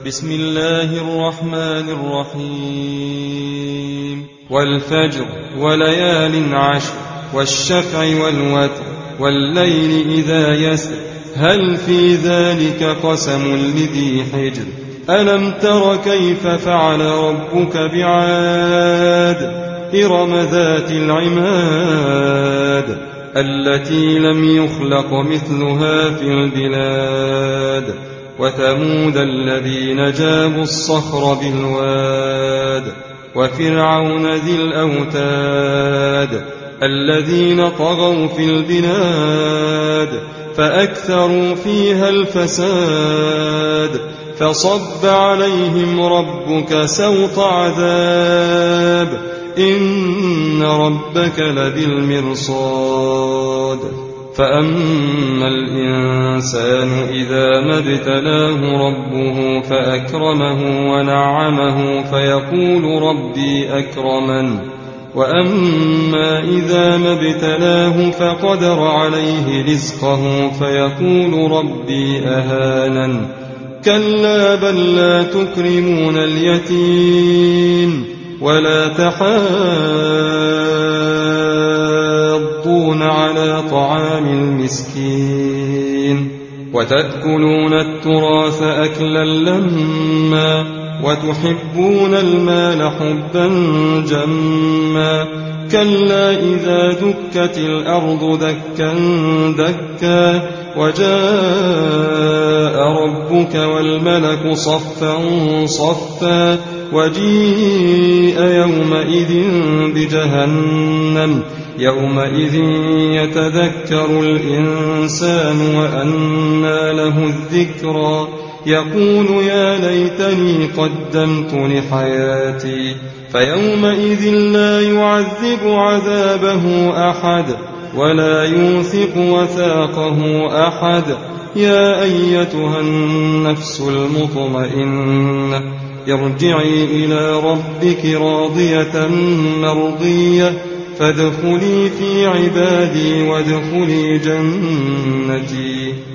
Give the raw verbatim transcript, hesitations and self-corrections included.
بسم الله الرحمن الرحيم والفجر وليال عشر والشفع والوتر والليل إذا يسر هل في ذلك قسم لذي حجر ألم تر كيف فعل ربك بعاد إرم ذات العماد التي لم يخلق مثلها في البلاد وثمود الذين جابوا الصخر بالواد وفرعون ذي الأوتاد الذين طغوا في البلاد فأكثروا فيها الفساد فصب عليهم ربك سوط عذاب إن ربك لبالمرصاد فأما الإنسان إذا ما ابتلاه ربه فأكرمه ونعمه فيقول ربي أكرمن وأما إذا ما ابتلاه فقدر عليه رزقه فيقول ربي أهانن كلا بل لا تكرمون اليتيم ولا تحاضون على طعام المسكين وتأكلون التراث أكلا لما وتحبون المال حبا جما كلا إذا دكت الأرض دكا دكا وجاء ربك والملك صفا صفا وجيء يومئذ بجهنم يومئذ يتذكر الإنسان وأنى له الذكرى يقول يا ليتني قدمت لحياتي فيومئذ لا يعذب عذابه أحد ولا يوثق وثاقه أحد يا أيتها النفس المطمئنة ارجعي إلى ربك راضية مرضية فادخلي في عبادي وادخلي جنتي.